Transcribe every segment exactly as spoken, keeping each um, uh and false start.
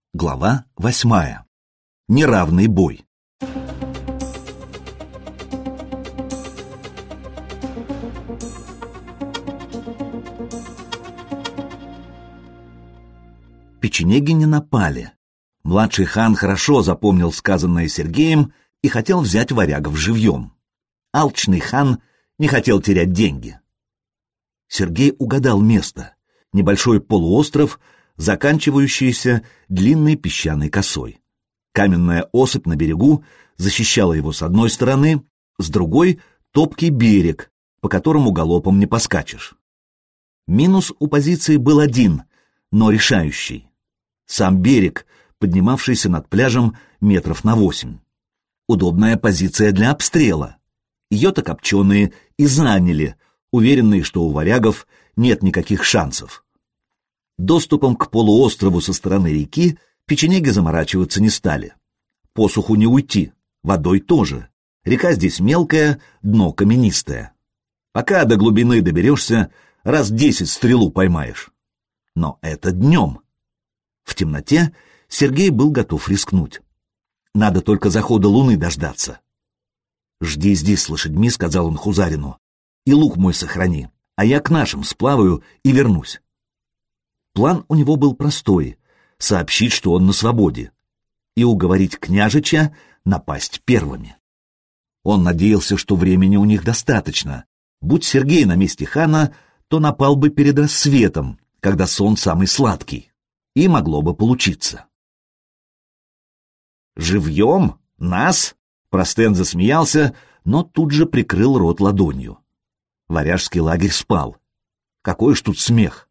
Глава восьмая. Неравный бой. Печенеги не напали. Младший хан хорошо запомнил сказанное Сергеем и хотел взять варягов живьем. Алчный хан не хотел терять деньги. Сергей угадал место. Небольшой полуостров, заканчивающийся длинной песчаной косой. Каменная осыпь на берегу защищала его с одной стороны, с другой — топкий берег, по которому галопом не поскачешь. Минус у позиции был один, но решающий. Сам берег, поднимавшийся над пляжем метров на восемь. Удобная позиция для обстрела. Ее-то копченые и заняли, уверенные, что у варягов нет никаких шансов. Доступом к полуострову со стороны реки печенеги заморачиваться не стали. Посуху не уйти, водой тоже. Река здесь мелкая, дно каменистое. Пока до глубины доберешься, раз десять стрелу поймаешь. Но это днем. В темноте Сергей был готов рискнуть. Надо только захода луны дождаться. «Жди здесь с лошадьми», — сказал он Хузарину, — «и лук мой сохрани, а я к нашим сплаваю и вернусь». План у него был простой — сообщить, что он на свободе, и уговорить княжича напасть первыми. Он надеялся, что времени у них достаточно. Будь Сергей на месте хана, то напал бы перед рассветом, когда сон самый сладкий, и могло бы получиться. «Живьем? Нас?» — Простен засмеялся, но тут же прикрыл рот ладонью. Варяжский лагерь спал. Какой ж тут смех!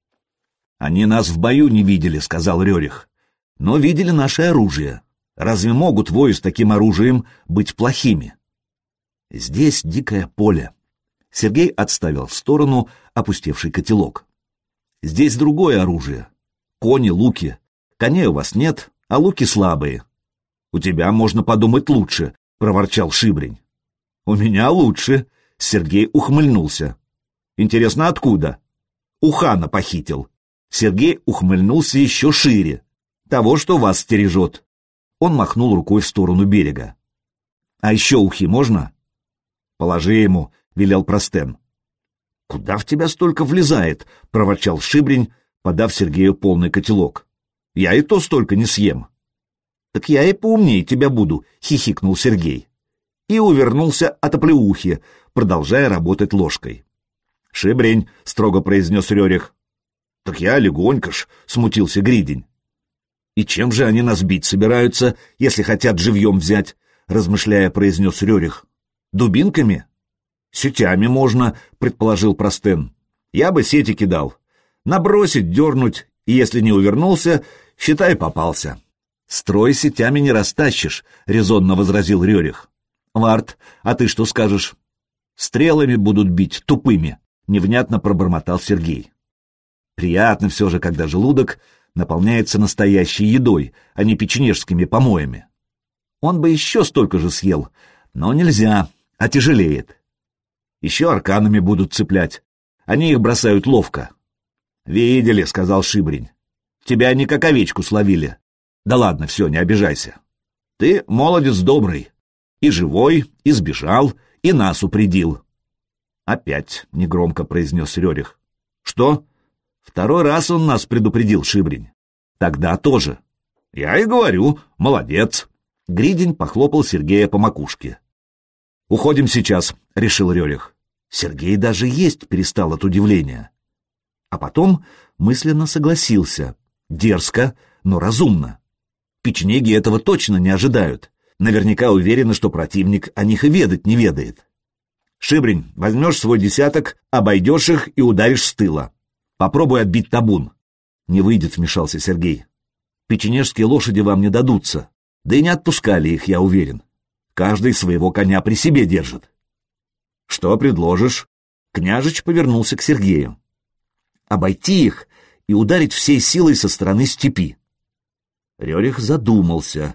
«Они нас в бою не видели», — сказал Рерих, — «но видели наше оружие. Разве могут вои с таким оружием быть плохими?» Здесь дикое поле. Сергей отставил в сторону опустевший котелок. «Здесь другое оружие. Кони, луки. Коней у вас нет, а луки слабые. У тебя, можно подумать, лучше», — проворчал Шибрень. «У меня лучше», — Сергей ухмыльнулся. «Интересно, откуда?» «У хана похитил». Сергей ухмыльнулся еще шире. «Того, что вас стережет». Он махнул рукой в сторону берега. «А еще ухи можно?» «Положи ему», — велел Простен. «Куда в тебя столько влезает?» — проворчал Шибрень, подав Сергею полный котелок. «Я и то столько не съем». «Так я и поумнее тебя буду», — хихикнул Сергей. И увернулся от оплеухи, продолжая работать ложкой. «Шибрень», — строго произнес Рерих. «Так я легонько ж», — смутился Гридень. «И чем же они нас бить собираются, если хотят живьем взять?» — размышляя, произнес Рерих. «Дубинками?» «Сетями можно», — предположил Простен. «Я бы сети кидал. Набросить, дернуть, и если не увернулся, считай, попался». «Строй сетями не растащишь», — резонно возразил Рерих. «Варт, а ты что скажешь?» «Стрелами будут бить, тупыми», — невнятно пробормотал Сергей. Приятно все же, когда желудок наполняется настоящей едой, а не печенежскими помоями. Он бы еще столько же съел, но нельзя, отяжелеет. Еще арканами будут цеплять, они их бросают ловко. «Видели», — сказал Шибрень, — «тебя они как овечку словили. Да ладно, все, не обижайся. Ты молодец добрый, и живой, и сбежал, и нас упредил». «Опять», — негромко произнес Рерих. «Что?» «Второй раз он нас предупредил, Шибрень. Тогда тоже». «Я и говорю, молодец». Гридень похлопал Сергея по макушке. «Уходим сейчас», — решил Рерих. Сергей даже есть перестал от удивления. А потом мысленно согласился. Дерзко, но разумно. Печенеги этого точно не ожидают. Наверняка уверены, что противник о них и ведать не ведает. «Шибрень, возьмешь свой десяток, обойдешь их и ударишь с тыла. Попробуй отбить табун». «Не выйдет», — вмешался Сергей. «Печенежские лошади вам не дадутся. Да и не отпускали их, я уверен. Каждый своего коня при себе держит». «Что предложишь?» Княжич повернулся к Сергею. «Обойти их и ударить всей силой со стороны степи». Рерих задумался.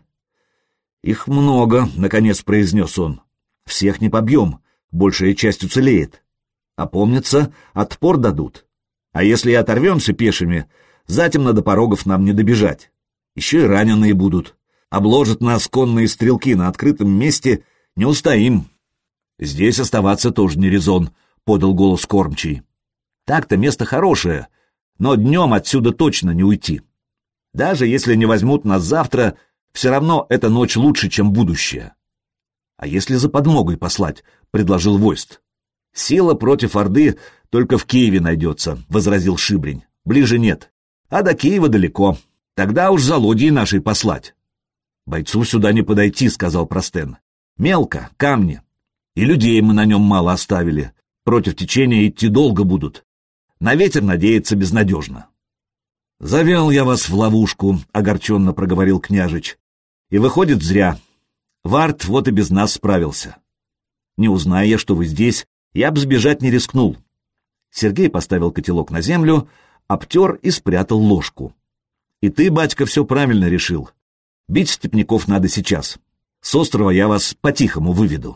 «Их много», — наконец произнес он. «Всех не побьем, большая часть уцелеет. Опомнится, отпор дадут. А если и оторвемся пешими, затемно до порогов нам не добежать. Еще и раненые будут. Обложат нас конные стрелки на открытом месте, не устоим. Здесь оставаться тоже не резон, — подал голос кормчий. Так-то место хорошее, но днем отсюда точно не уйти. Даже если не возьмут нас завтра, все равно эта ночь лучше, чем будущее. А если за подмогой послать, — предложил Войст. Сила против Орды только в Киеве найдется, — возразил Шибрень. Ближе нет. А до Киева далеко. Тогда уж за лодьей нашей послать. Бойцу сюда не подойти, — сказал Простен. Мелко, камни. И людей мы на нем мало оставили. Против течения идти долго будут. На ветер надеяться безнадежно. «Завел я вас в ловушку», — огорченно проговорил княжич. «И выходит, зря. Вард вот и без нас справился. Не узная я, что вы здесь, я б сбежать не рискнул». Сергей поставил котелок на землю, обтер и спрятал ложку. «И ты, батька, все правильно решил. Бить степняков надо сейчас. С острова я вас по-тихому выведу».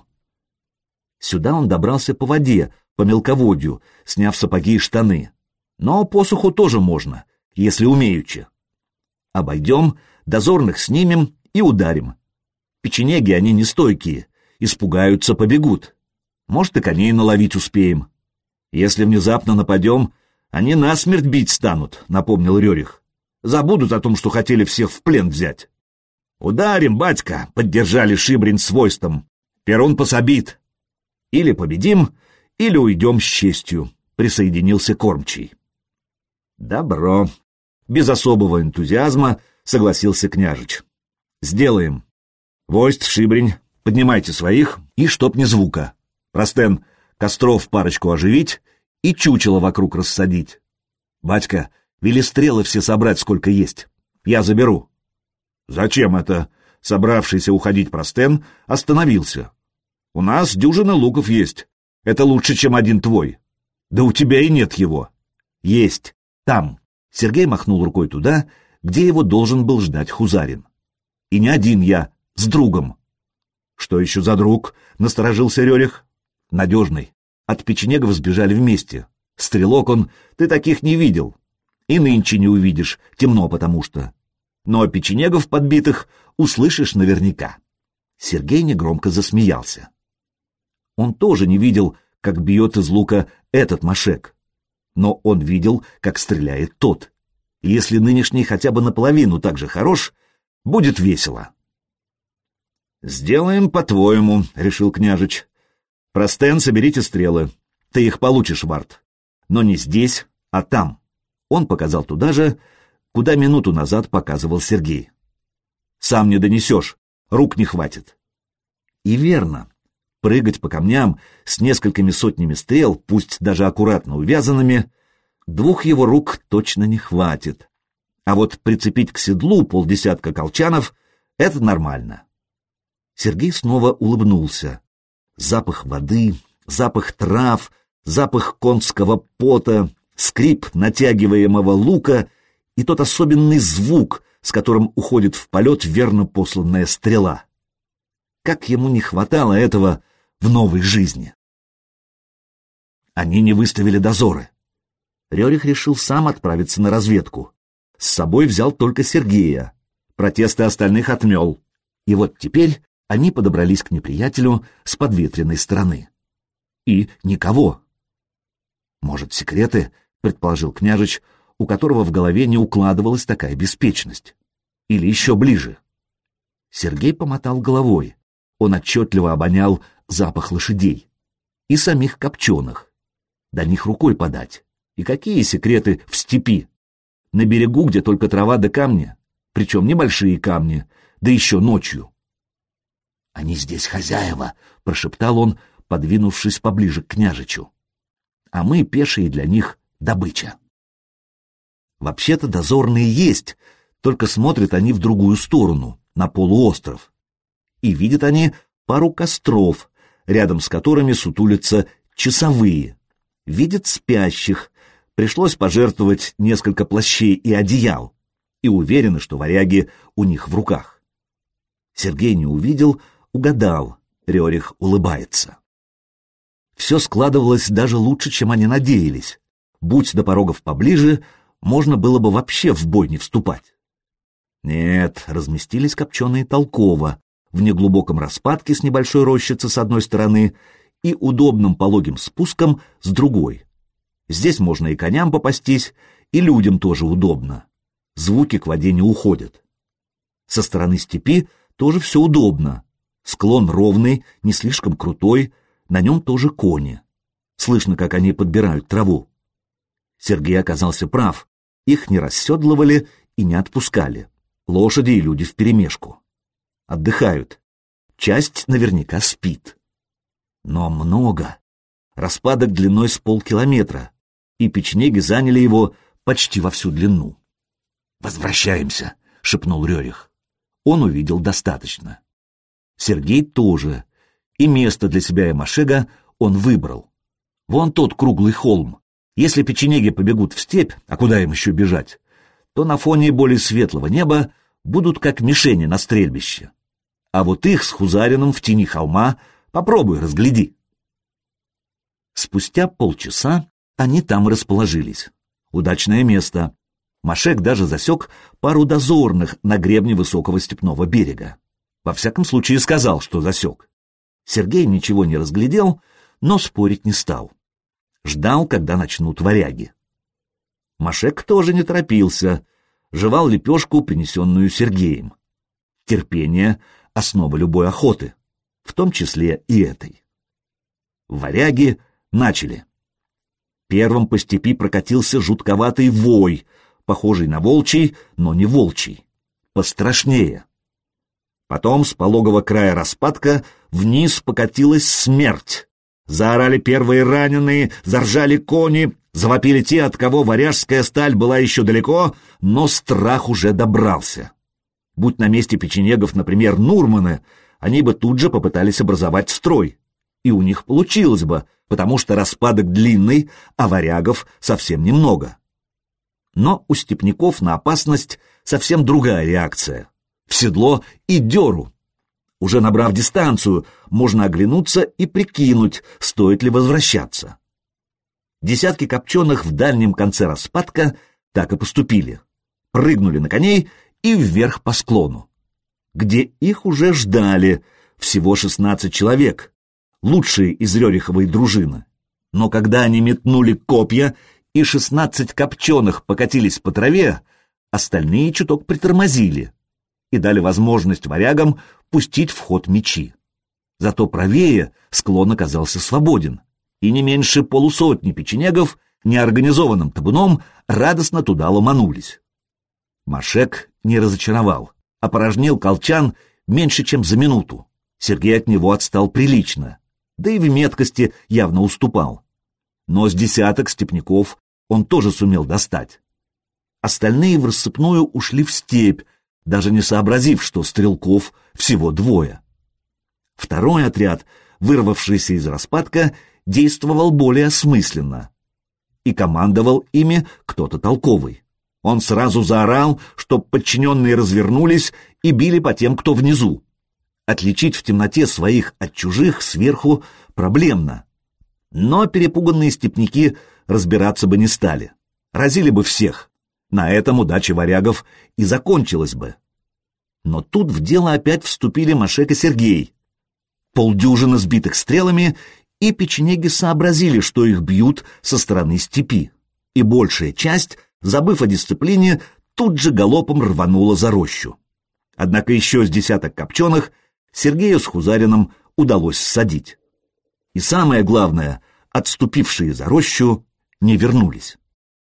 Сюда он добрался по воде, по мелководью, сняв сапоги и штаны. Но посуху тоже можно, если умеючи. Обойдем, дозорных снимем и ударим. Печенеги они нестойкие, испугаются, побегут. Может, и коней наловить успеем. Если внезапно нападем, они насмерть бить станут, — напомнил Рерих. Забудут о том, что хотели всех в плен взять. «Ударим, батька!» — поддержали Шибрень с Войстом. «Перун пособит. Или победим, или уйдем с честью», — присоединился кормчий. «Добро», — без особого энтузиазма согласился княжич. «Сделаем. Войст, Шибрень, поднимайте своих, и чтоб ни звука. Простен, костров парочку оживить и чучело вокруг рассадить. Батька, вели стрелы все собрать, сколько есть. Я заберу». «Зачем это?» — собравшийся уходить Простен остановился. «У нас дюжина луков есть. Это лучше, чем один твой. Да у тебя и нет его». «Есть. Там». Сергей махнул рукой туда, где его должен был ждать Хузарин. «И не один я, с другом». «Что еще за друг?» — насторожился Рерих. «Надежный. От печенегов сбежали вместе. Стрелок он, ты таких не видел. И нынче не увидишь, темно потому что. Но печенегов подбитых услышишь наверняка». Сергей негромко засмеялся. Он тоже не видел, как бьет из лука этот мошек. Но он видел, как стреляет тот. И если нынешний хотя бы наполовину так же хорош, будет весело. «Сделаем по-твоему», — решил княжич. «Простен, соберите стрелы. Ты их получишь, Вард. Но не здесь, а там». Он показал туда же, куда минуту назад показывал Сергей. «Сам не донесешь, рук не хватит». И верно. Прыгать по камням с несколькими сотнями стрел, пусть даже аккуратно увязанными, двух его рук точно не хватит. А вот прицепить к седлу полдесятка колчанов — это нормально. Сергей снова улыбнулся. Запах воды, запах трав, запах конского пота, скрип натягиваемого лука и тот особенный звук, с которым уходит в полет верно посланная стрела. Как ему не хватало этого в новой жизни. Они не выставили дозоры. Рерих решил сам отправиться на разведку. С собой взял только Сергея. Протесты остальных отмел. И вот теперь они подобрались к неприятелю с подветренной стороны. И никого. «Может, секреты?» — предположил княжич, у которого в голове не укладывалась такая беспечность. «Или еще ближе?» Сергей помотал головой. Он отчетливо обонял запах лошадей. И самих копченых. До них рукой подать. И какие секреты в степи? На берегу, где только трава да камни. Причем небольшие камни, да еще ночью. «Они здесь хозяева», — прошептал он, подвинувшись поближе к княжичу. «А мы, пешие, для них добыча». Вообще-то дозорные есть, только смотрят они в другую сторону, на полуостров. И видят они пару костров, рядом с которыми сутулятся часовые. Видят спящих, пришлось пожертвовать несколько плащей и одеял, и уверены, что варяги у них в руках. Сергей не увидел, угадал, Рерих улыбается. Все складывалось даже лучше, чем они надеялись. Будь до порогов поближе, можно было бы вообще в бой не вступать. Нет, разместились копченые толково, в неглубоком распадке с небольшой рощицей с одной стороны и удобным пологим спуском с другой. Здесь можно и коням попастись, и людям тоже удобно. Звуки к воде не уходят. Со стороны степи тоже все удобно. Склон ровный, не слишком крутой, на нем тоже кони. Слышно, как они подбирают траву. Сергей оказался прав. Их не расседлывали и не отпускали. Лошади и люди вперемешку. Отдыхают. Часть наверняка спит. Но много. Распадок длиной с полкилометра, и печенеги заняли его почти во всю длину. «Возвращаемся», — шепнул Рерих. Он увидел достаточно. Сергей тоже. И место для себя и Машега он выбрал. Вон тот круглый холм. Если печенеги побегут в степь, а куда им еще бежать, то на фоне более светлого неба будут как мишени на стрельбище. А вот их с Хузариным в тени холма попробуй разгляди. Спустя полчаса они там расположились. Удачное место. Машек даже засек пару дозорных на гребне высокого степного берега. Во всяком случае сказал, что засек. Сергей ничего не разглядел, но спорить не стал. Ждал, когда начнут варяги. Машек тоже не торопился, жевал лепешку, принесенную Сергеем. Терпение — основа любой охоты, в том числе и этой. Варяги начали. Первым по степи прокатился жутковатый вой, похожий на волчий, но не волчий, пострашнее. Потом с пологого края распадка вниз покатилась смерть. Заорали первые раненые, заржали кони, завопили те, от кого варяжская сталь была еще далеко, но страх уже добрался. Будь на месте печенегов, например, Нурманы, они бы тут же попытались образовать строй. И у них получилось бы, потому что распадок длинный, а варягов совсем немного. Но у степняков на опасность совсем другая реакция. В седло и дёру. Уже набрав дистанцию, можно оглянуться и прикинуть, стоит ли возвращаться. Десятки копченых в дальнем конце распадка так и поступили. Прыгнули на коней и вверх по склону, где их уже ждали всего шестнадцать человек, лучшие из Рериховой дружины. Но когда они метнули копья и шестнадцать копченых покатились по траве, остальные чуток притормозили и дали возможность варягам пустить в ход мечи. Зато правее склон оказался свободен, и не меньше полусотни печенегов неорганизованным табуном радостно туда ломанулись. Машек не разочаровал, опорожнил колчан меньше, чем за минуту. Сергей от него отстал прилично, да и в меткости явно уступал. Но с десяток степняков он тоже сумел достать. Остальные в рассыпную ушли в степь, даже не сообразив, что стрелков всего двое. Второй отряд, вырвавшийся из распадка, действовал более осмысленно. И командовал ими кто-то толковый. Он сразу заорал, чтоб подчиненные развернулись и били по тем, кто внизу. Отличить в темноте своих от чужих сверху проблемно. Но перепуганные степняки разбираться бы не стали. Разили бы всех. На этом удача варягов и закончилась бы. Но тут в дело опять вступили Машек и Сергей. Полдюжины сбитых стрелами, и печенеги сообразили, что их бьют со стороны степи. И большая часть, забыв о дисциплине, тут же галопом рванула за рощу. Однако еще с десяток копченых Сергею с Хузариным удалось ссадить. И самое главное, отступившие за рощу не вернулись.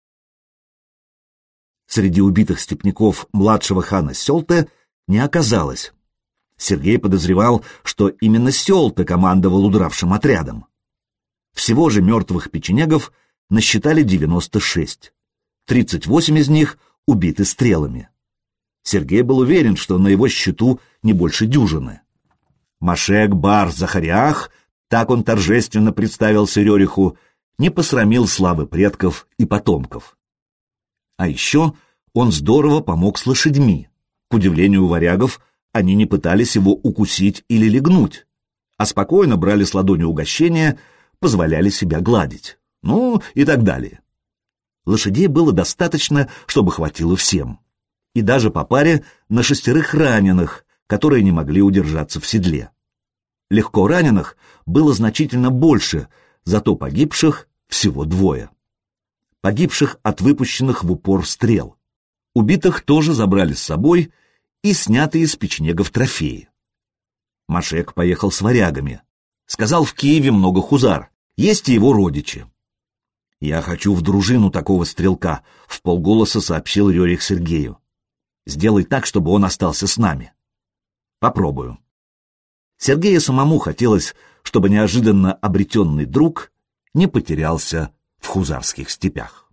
Среди убитых степняков младшего хана Селты не оказалось. Сергей подозревал, что именно Селта командовал удравшим отрядом. Всего же мертвых печенегов насчитали девяносто шесть. тридцать восемь из них убиты стрелами. Сергей был уверен, что на его счету не больше дюжины. Машек бар Захариах, так он торжественно представился Рериху, не посрамил славы предков и потомков. А еще он здорово помог с лошадьми. К удивлению варягов, они не пытались его укусить или легнуть, а спокойно брали с ладони угощения, позволяли себя гладить, ну и так далее. Лошадей было достаточно, чтобы хватило всем. и даже по паре на шестерых раненых, которые не могли удержаться в седле. Легко раненых было значительно больше, зато погибших всего двое. Погибших от выпущенных в упор стрел. Убитых тоже забрали с собой и снятые с печенегов трофеи. Машек поехал с варягами. Сказал, в Киеве много хузар, есть и его родичи. «Я хочу в дружину такого стрелка», — вполголоса сообщил Рерих Сергею. «Сделай так, чтобы он остался с нами». «Попробую». Сергею самому хотелось, чтобы неожиданно обретенный друг не потерялся в хузарских степях.